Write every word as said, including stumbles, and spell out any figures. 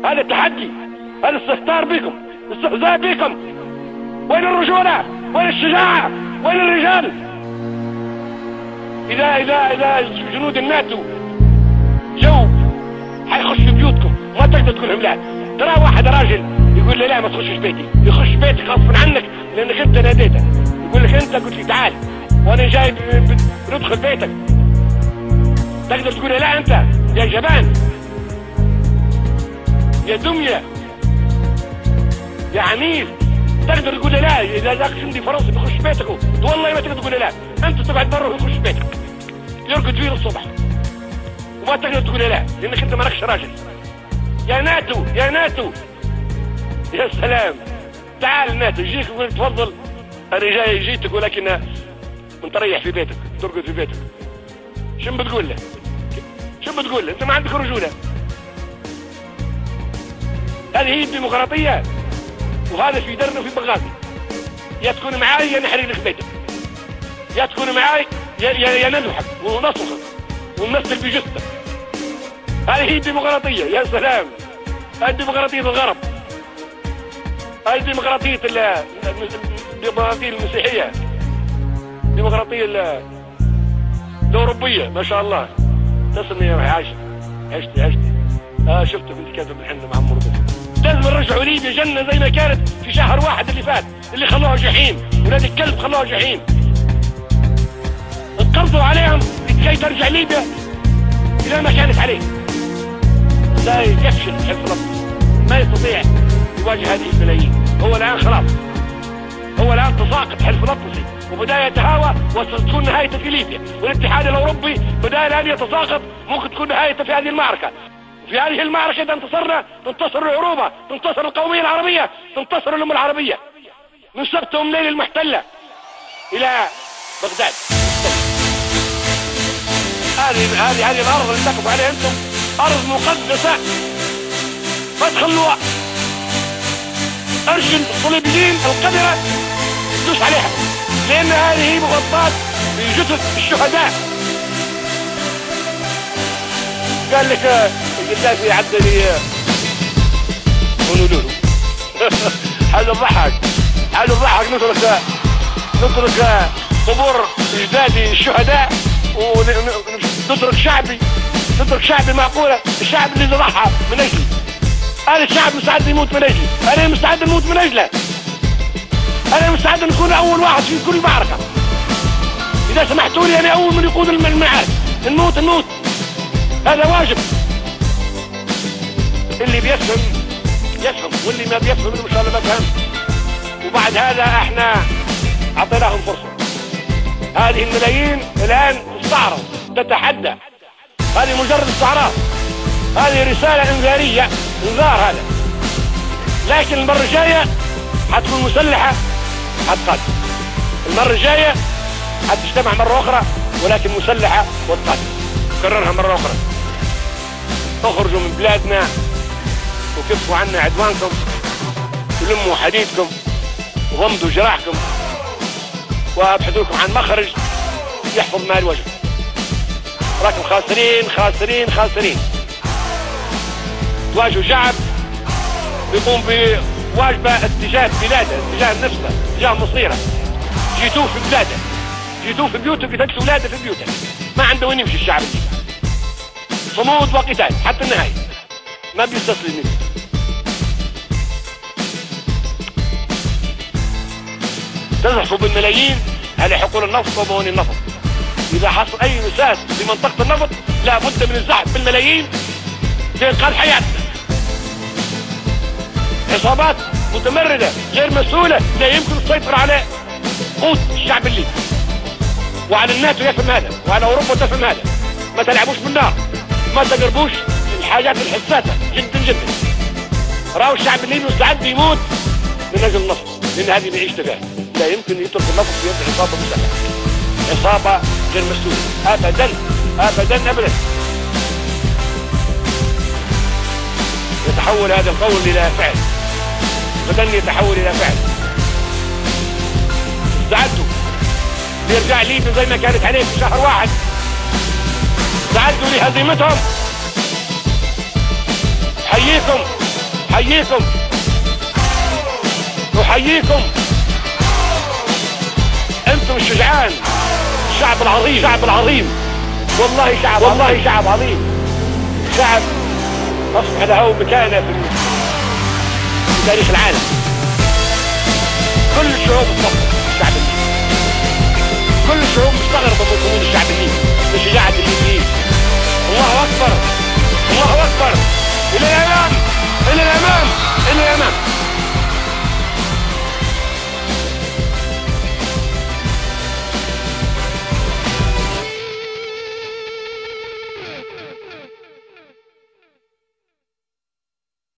هذا التحدي، هذا الاستهتار بكم، الاستهزاء بكم. وين الرجولة؟ وين الشجاعة؟ وين الرجال؟ إذا إذا إذا جنود الناتو جو حيخش في بيوتكم ما تقدر تقول لهم لا. ترى واحد راجل يقول لي لا ما تخشش بيتي، يخش بيتك غصبا عنك لأنك أنت ناديته. يقول لك أنت قلت لي تعال وأنا جاي بندخل بيتك، تقدر تقول لي لا؟ أنت يا جبان، يا دمية، يا عميل، تقدر تقول لي لا؟ إذا ذاك عندي فرنسي بيخش بيتك والله ما تقدر تقول لي لا. أنت تقعد برا ويخش بيتك يرقد فيه الصبح وما تقدر تقول لي لا لأنك أنت مالكش راجل. يا ناتو يا ناتو، يا سلام، تعال ناتو يجيك يقول تفضل أنا جاي جيتك ولكن متريح في بيتك ترقد في بيتك. شو بتقول له؟ شو بتقول له؟ أنت ما عندك رجولة. هذه هي الديمقراطية، وهذا في درنا وفي بغازي. يا تكون معاي يا نحرق لك بيتك، يا تكون معاي يا يا, يا نذبحك ونصخك ونمثل بجثتك. هذه هي الديمقراطية. يا سلام، هذه ديمقراطية الغرب، هذه ديمقراطية الديمقراطية المسيحية، ديمقراطية الأوروبية. ما شاء الله، تسمي يا عايشة، عشتي عشتي. اه شفت بنت كاتب الحنة مع مربط. لازم نرجعوا ليبيا جنة زي ما كانت في شهر واحد اللي فات، اللي خلوها جحيم، ولاد الكلب خلوها جحيم. انقرضوا عليهم لكي ترجع ليبيا إلى ما كانت عليه. لا يفشل حزب ربي، ما يستطيع يواجه هذه الملايين. هو الآن خلاص، هو الآن تساقط حلف الأطلسي وبدأ يتهاوى وستكون نهايته في ليبيا. والاتحاد الأوروبي بدأ الآن يتساقط، ممكن تكون نهايته في هذه المعركة. في هذه المعركة إذا انتصرنا تنتصر العروبة، تنتصر القومية العربية، تنتصر الأمة العربية. من سبت ومن ليل المحتلة إلى بغداد. هذه هذه هذه الأرض اللي تقف عليها أنتم أرض مقدسة، ما تخلوها. أرجل الصليبيين القذرة دوس عليها، لأن هذه مغطاة بجثث الشهداء. قال لك القذافي عدني هونولولو. هذا الضحك، هذا الضحك. نترك نترك قبور اجدادي الشهداء ونترك شعبي، نترك شعبي. معقولة الشعب اللي ضحى من اجلي، انا الشعب مستعد يموت من اجلي، انا مستعد نموت من اجله، انا مستعد نكون اول واحد في كل معركة. اذا سمحتوا لي انا اول من يقود المعارك، نموت نموت، هذا واجب. اللي بيفهم يفهم واللي ما بيفهم ان شاء الله ما فهم. وبعد هذا احنا اعطيناهم فرصة. هذه الملايين الان تستعرض تتحدى، هذه مجرد استعراض، هذه رسالة انذارية، انذار هذا. لكن المرة الجاية حتكون مسلحة، حتقاتل. المرة الجاية حتجتمع مرة أخرى ولكن مسلحة وتقاتل. كررها مرة أخرى. تخرجوا من بلادنا وكفوا عنا عدوانكم، ولموا حديدكم وغمضوا جراحكم وابحثوا لكم عن مخرج يحفظ ما الوجه. راكم خاسرين خاسرين خاسرين. تواجهوا شعب يقوم بواجبه اتجاه بلاده، اتجاه نفسه، اتجاه مصيره. جيتوه في بلاده، جيتوه في بيوته، قتلتوا اولاده في بيوته. ما عنده وين يمشي الشعب. صمود وقتال حتى النهايه، ما بيستسلم منه. تزحفوا بالملايين على حقول النفط ومواني النفط. إذا حصل أي مساس في منطقة النفط لا بد من الزحف بالملايين لإنقاذ حياتنا. عصابات متمردة غير مسؤولة لا يمكن السيطرة على قوت الشعب الليبي. وعلى الناتو يفهم هذا، وعلى أوروبا تفهم هذا. ما تلعبوش بالنار، ما تقربوش الحاجات الحساسة جدا جدا. راهو الشعب الليبي مستعد يموت من أجل النفط، لأن هذه معيشته فيها. لا يمكن يترك النفط في يد عصابة مسلحة، عصابة غير مسؤولة أبدا أبدا أبدا. يتحول هذا القول إلى فعل، غدا يتحول إلى فعل. استعدوا ليرجع ليبيا زي ما كانت عليه في شهر واحد. استعدوا لهزيمتهم. حييكم احييكم احييكم انتم الشجعان، الشعب العظيم، الشعب العظيم، والله شعب والله عظيم. شعب عظيم، شعب اصبح له مكانه في تاريخ العالم. كل الشعوب تصفق الشعب